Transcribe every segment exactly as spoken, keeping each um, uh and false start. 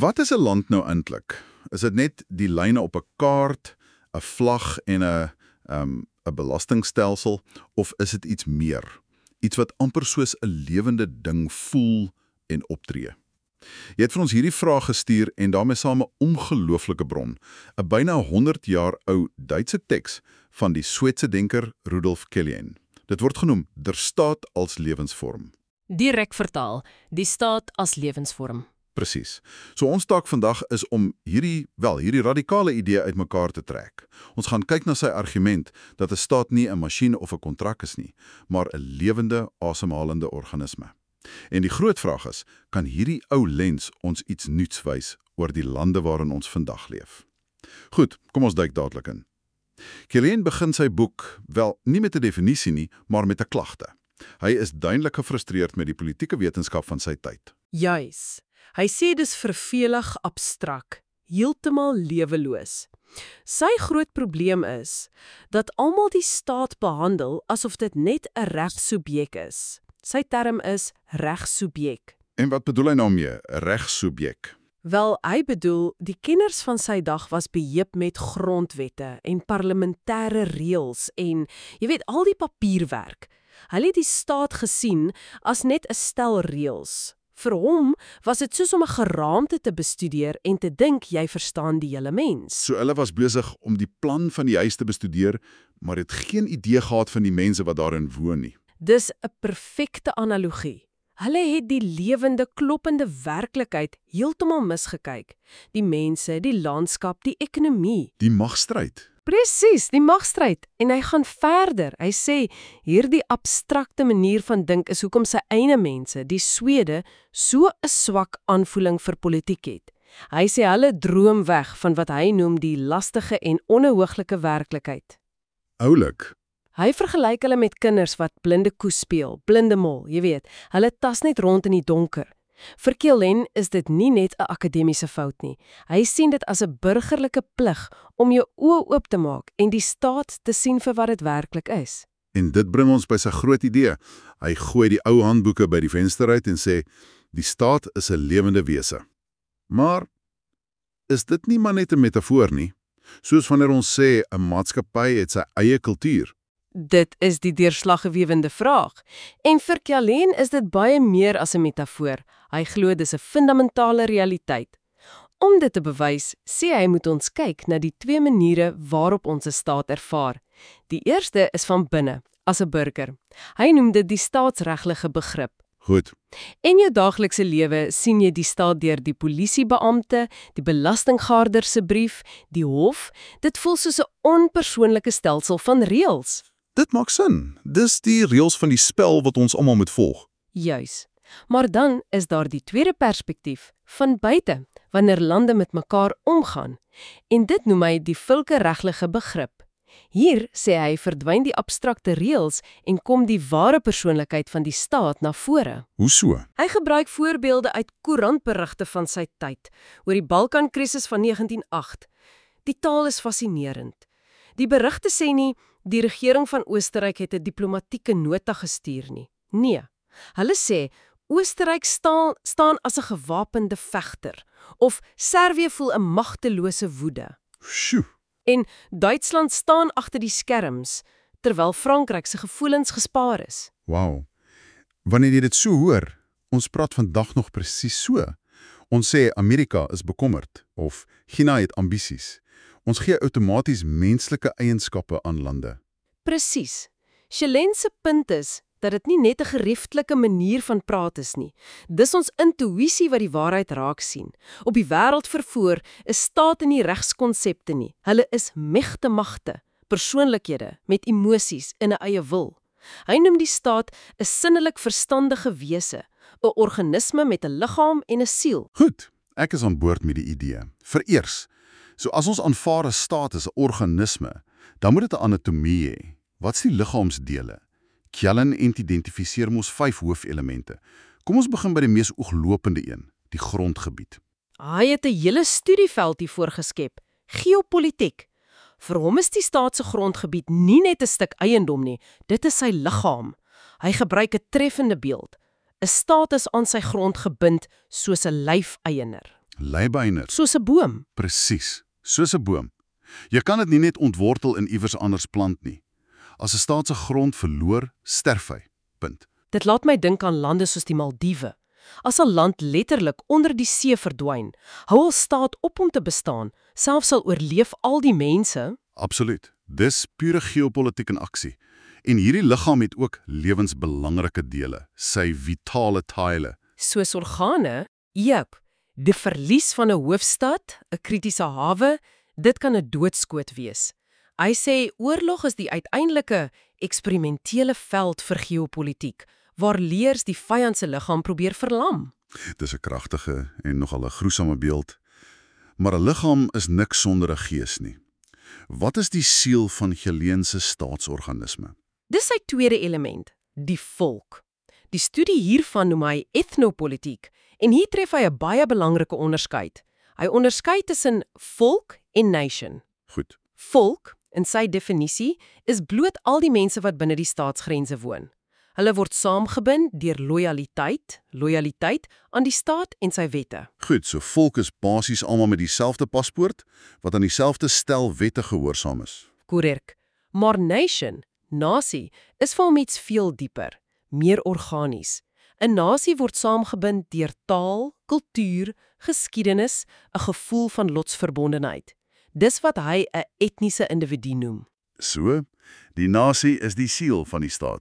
Wat is 'n land nou eintlik? Is dit net die lyne op 'n kaart, 'n vlag en 'n um, 'n belastingstelsel, of is dit iets meer? Iets wat amper soos 'n lewende ding voel en optree. Jy het vir ons hierdie vraag gestuur en daarmee saam 'n ongelooflike bron, 'n byna honderd jaar ou Duitse teks van die Sweedse denker Rudolf Kjellén. Dit word genoem Der Staat als lewensvorm. Direk vertaal, die staat as lewensvorm. Presies. So ons taak vandag is om hierdie, wel, hierdie radikale idee uitmekaar te trek. Ons gaan kyk na sy argument dat 'n staat nie 'n masjien of 'n kontrak is nie, maar 'n lewende, asemhalende organisme. En die groot vraag is, kan hierdie ou lens ons iets nuuts wys oor die lande waarin ons vandag leef? Goed, kom ons duik dadelik in. Kjellén begin sy boek, wel, nie met 'n definisie nie, maar met 'n klagte. Hy is duidelik gefrustreerd met die politieke wetenskap van sy tyd. Juis. Hy sê dis vervelig abstrak, heeltemal leweloos. Sy groot probleem is dat almal die staat behandel asof dit net 'n regssubjek is. Sy term is regssubjek. En wat bedoel hy nou mee, 'n regssubjek? Wel, hy bedoel, die kenners van sy dag was beheep met grondwette en parlementêre reëls en, jy weet, al die papierwerk. Hulle het die staat gesien as net 'n stel reëls. Vir hom was dit soos om 'n geraamte te bestudeer en te dink jy verstaan die hele mens. So hulle was besig om die plan van die huis te bestudeer, maar het geen idee gehad van die mense wat daarin woon nie. Dis 'n perfekte analogie. Hulle het die lewende, kloppende werklikheid heeltemal misgekyk. Die mense, die landskap, die ekonomie. Die magstryd. Presies, die magstryd. En hy gaan verder. Hy sê, hierdie abstrakte manier van dink is hoekom sy eie mense, die Swede, so 'n swak aanvoeling vir politiek het. Hy sê hulle droom weg van wat hy noem die lastige en onhooglike werklikheid. Oulik. Hy vergelyk hulle met kinders wat blinde koe speel, blinde mol, jy weet. Hulle tas net rond in die donker. Vir Kjellén is dit nie net 'n akademiese fout nie. Hy sien dit as 'n burgerlike plig om jou oë oop te maak en die staat te sien vir wat dit werklik is. En dit bring ons by sy groot idee. Hy gooi die ou handboeke by die venster uit en sê, die staat is 'n lewende wese. Maar is dit nie maar net 'n metafoor nie? Soos wanneer ons sê 'n maatskappy het sy eie kultuur. Dit is die deurslaggewende vraag. En vir Kjellén is dit baie meer as 'n metafoor. Hy glo dis 'n fundamentale realiteit. Om dit te bewys, sê hy moet ons kyk na die twee maniere waarop ons 'n staat ervaar. Die eerste is van binne, as 'n burger. Hy noem dit die staatsregtelike begrip. Goed. In jou daaglikse lewe sien jy die staat deur die polisiebeampte, die belastinggaarder se brief, die hof. Dit voel soos 'n onpersoonlike stelsel van reëls. Dit maak sin. Dis die reëls van die spel wat ons almal moet volg. Juis. Maar dan is daar die tweede perspektief, van buite, wanneer lande met mekaar omgaan. En dit noem hy die volkeregtelike begrip. Hier, sê hy, verdwyn die abstrakte reëls en kom die ware persoonlikheid van die staat na vore. Hoe so? Hy gebruik voorbeelde uit koerantberigte van sy tyd, oor die Balkankrisis van negentien o agt. Die taal is fascinerend. Die berigte sê nie, die regering van Oostenryk het 'n diplomatieke nota gestuur nie. Nee, hulle sê, Oostenryk staan, staan as 'n gewapende vegter, of Servië voel 'n magtelose woede. Sjoe. En Duitsland staan agter die skerms, terwyl Frankryk se gevoelens gespaar is. Wow. Wanneer jy dit so hoor, ons praat vandag nog presies so. Ons sê Amerika is bekommerd, of China het ambisies. Ons gee outomaties menslike eienskappe aan lande. Presies. Kjellén se punt is dat dit nie net 'n gerieflike manier van praat is nie. Dis ons intuïsie wat die waarheid raak sien. Op die wêreldvervoer is state nie regskonsepte nie. Hulle is megte magte, persoonlikhede met emosies en 'n eie wil. Hy noem die staat 'n sinnelik verstandige wese, 'n organisme met 'n liggaam en 'n siel. Goed, ek is aan boord met die idee. Vereers, so as ons aanvaar 'n staat as 'n organisme, dan moet dit 'n anatomie hê. Wat is die liggaamsdele? Kjellén identifiseer mos vyf hoofelemente. Kom ons begin by die mees ooglopende een, die grondgebied. Hy het 'n hele studieveld hiervoor geskep, geopolitiek. Vir hom is die staat se grondgebied nie net 'n stuk eiendom nie, dit is sy liggaam. Hy gebruik 'n treffende beeld. 'n Staat is aan sy grond gebind soos 'n lyfeienaar. Leibeiners. Soos 'n boom. Presies, soos 'n boom. Jy kan dit nie net ontwortel en iewers anders plant nie. As 'n staat se grond verloor, sterf hy. Punt. Dit laat my dink aan lande soos die Maldiewe. As 'n land letterlik onder die see verdwyn, hou al staat op om te bestaan, selfs sal oorleef al die mense. Absoluut. Dis pure geopolitiek in aksie. En hierdie liggaam het ook lewensbelangrike dele, sy vitale tyle. Soos organe, jep, die verlies van 'n hoofstad, 'n kritiese hawe, dit kan 'n doodskoot wees. Hy sê oorlog is die uiteindelike eksperimentele veld vir geopolitiek, waar leers die vyand se liggaam probeer verlam. Dis 'n kragtige en nogal 'n gruisame beeld. Maar 'n liggaam is niks sonder 'n gees nie. Wat is die siel van Geleen se staatsorganisme? Dis sy tweede element, die volk. Die studie hiervan noem hy etnopolitiek, en hier tref hy 'n baie belangrike onderskeid. Hy onderskei tussen volk en nation. Goed. Volk, in sy definisie, is bloot al die mense wat binne die staatsgrense woon. Hulle word saamgebind deur lojaliteit, lojaliteit aan die staat en sy wette. Goed, so volk is basies almal met dieselfde paspoort, wat aan dieselfde stel wette gehoorsaam is. Korrek. Maar nation, nasie, is vir hom iets veel dieper, meer organies. 'n Nasie word saamgebind deur taal, kultuur, geskiedenis, 'n gevoel van lotsverbondenheid. Dis wat hy 'n etniese individu noem. So, die nasie is die siel van die staat.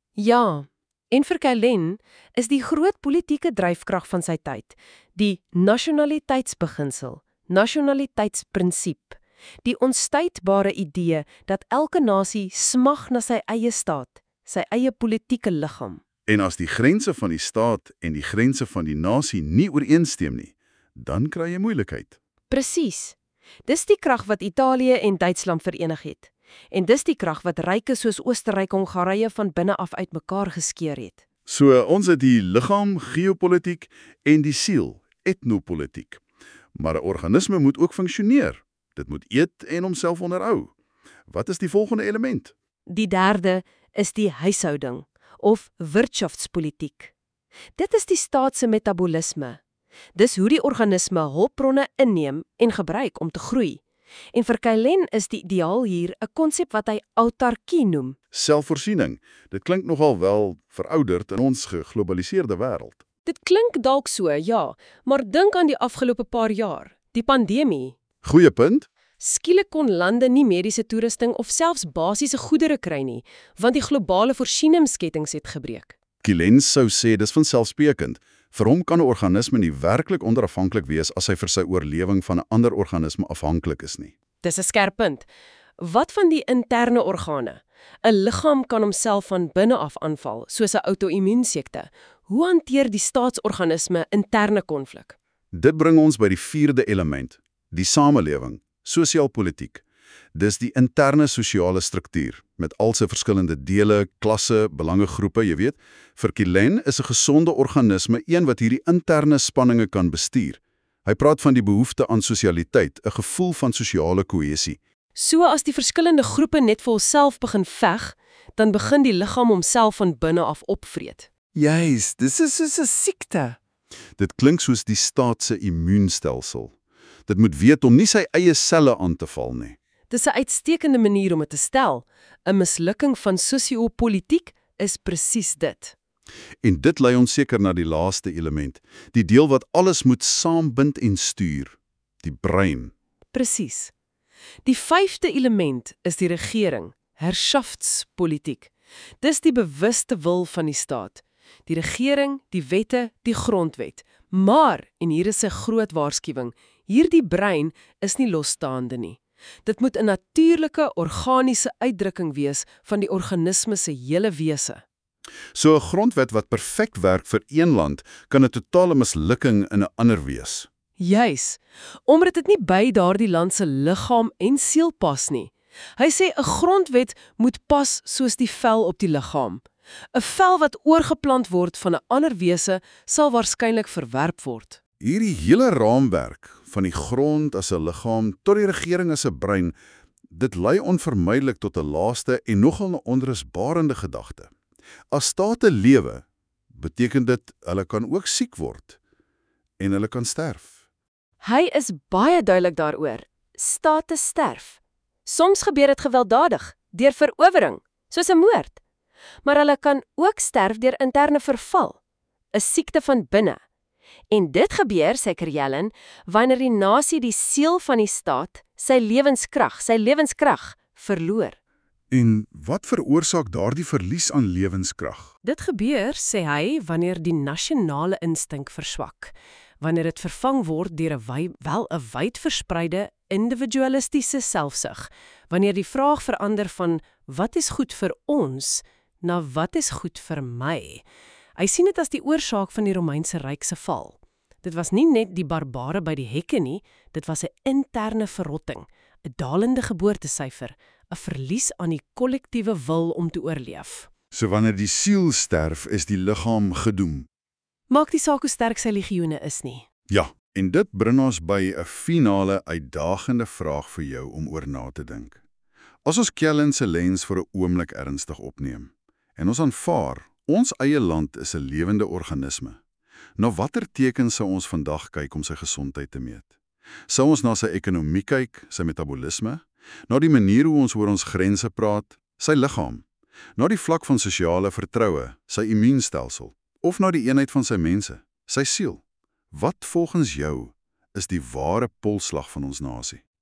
Ja, en vir Geleen is die groot politieke dryfkrag van sy tyd die nasionaliteitsbeginsel, nasionaliteitsprinsip, die onstuitbare idee dat elke nasie smag na sy eie staat, sy eie politieke liggaam. En as die grense van die staat en die grense van die nasie nie ooreenstem nie, dan kry jy moeilikheid. Presies. Dis die krag wat Italië en Duitsland verenig het. En dis die krag wat ryke soos Oostenryk-Hongarye van binne af uitmekaar geskeur het. So, ons het die liggaam, geopolitiek en die siel, etnopolitiek. Maar 'n organisme moet ook funksioneer. Dit moet eet en homself onderhou. Wat is die volgende element? Die derde is die huishouding, of wirtschaftspolitiek. Dit is die staat se metabolisme. Dis hoe die organisme hulpbronne inneem en gebruik om te groei. En vir Geleen is die ideaal hier 'n konsep wat hy autarkie noem. Selfvoorsiening. Dit klink nogal wel verouderd in ons geglobaliseerde wêreld. Dit klink dalk so, ja, maar dink aan die afgelope paar jaar, die pandemie. Goeie punt. Skielik kon lande nie mediese toerusting of selfs basiese goedere kry nie, want die globale voorsieningskettings het gebreek. Geleen sou sê dis vanselfsprekend. Vir hom kan 'n organisme nie werklik onderafhanklik wees as hy vir sy oorlewing van 'n ander organisme afhanklik is nie. Dis 'n skerp punt. Wat van die interne organe? 'n Liggaam kan homself van binne af aanval, soos 'n outo-immuunsiekte. Hoe hanteer die staatsorganisme interne konflik? Dit bring ons by die vierde element, die samelewing, sosiaal-politiek. Dis die interne sosiale struktuur, met al sy verskillende dele, klasse, belangegroepe, jy weet. Vir Geleen is 'n gesonde organisme een wat hierdie interne spanninge kan bestuur. Hy praat van die behoefte aan sosialiteit, 'n gevoel van sosiale kohesie. So as die verskillende groepe net vir homself begin veg, dan begin die liggaam homself van binne af opvreet. Juis, dis is soos 'n siekte. Dit klink soos die staat se immuunstelsel. Dit moet weet om nie sy eie selle aan te val nie. Dis 'n uitstekende manier om dit te stel. 'n Mislukking van sosio-politiek is presies dit. En dit lei ons seker na die laaste element, die deel wat alles moet saambind en stuur, die brein. Presies. Die vyfde element is die regering, herrschaftspolitiek. Dis die bewuste wil van die staat. Die regering, die wette, die grondwet. Maar, en hier is 'n groot waarskuwing, hierdie brein is nie losstaande nie. Dit moet 'n natuurlike, organiese uitdrukking wees van die organisme se hele wese. So 'n grondwet wat perfek werk vir een land, kan 'n totale mislukking in 'n ander wees. Juis, omdat dit nie by daardie land se liggaam en siel pas nie. Hy sê 'n grondwet moet pas soos die vel op die liggaam. 'n Vel wat oorgeplant word van 'n ander wese sal waarskynlik verwerp word. Hierdie hele raamwerk van die grond as 'n liggaam tot die regering as 'n brein, dit lei onvermydelik tot 'n laaste en nogal 'n onrusbarende gedagte. As state lewe, beteken dit hulle kan ook siek word en hulle kan sterf. Hy is baie duidelik daaroor. State sterf. Soms gebeur dit gewelddadig, deur verowering, soos 'n moord. Maar hulle kan ook sterf deur interne verval, 'n siekte van binne. En dit gebeur, sê Kerjellen, wanneer die nasie die siel van die staat, sy lewenskrag, sy lewenskrag verloor. En wat veroorsaak daardie verlies aan lewenskrag? Dit gebeur, sê hy, wanneer die nasionale instink verswak, wanneer dit vervang word deur 'n wy- wel 'n wyd verspreide individualistiese selfsug, wanneer die vraag verander van wat is goed vir ons na wat is goed vir my. Hy sien dit as die oorsaak van die Romeinse ryk se val. Dit was nie net die barbare by die hekke nie, dit was 'n interne verrotting, 'n dalende geboortesyfer, 'n verlies aan die kollektiewe wil om te oorleef. So wanneer die siel sterf, is die liggaam gedoem. Maak die saak hoe sterk sy legioene is nie. Ja, en dit bring ons by 'n finale uitdagende vraag vir jou om oor na te dink. As ons Kellen se lens vir 'n oomblik ernstig opneem en ons aanvaar ons eie land is 'n lewende organisme, na watter tekens sou ons vandag kyk om sy gesondheid te meet? Sou ons na sy ekonomie kyk, sy metabolisme, na die manier hoe ons oor ons grense praat, sy liggaam, na die vlak van sosiale vertroue, sy immuunstelsel, of na die eenheid van sy mense, sy siel? Wat volgens jou is die ware polsslag van ons nasie?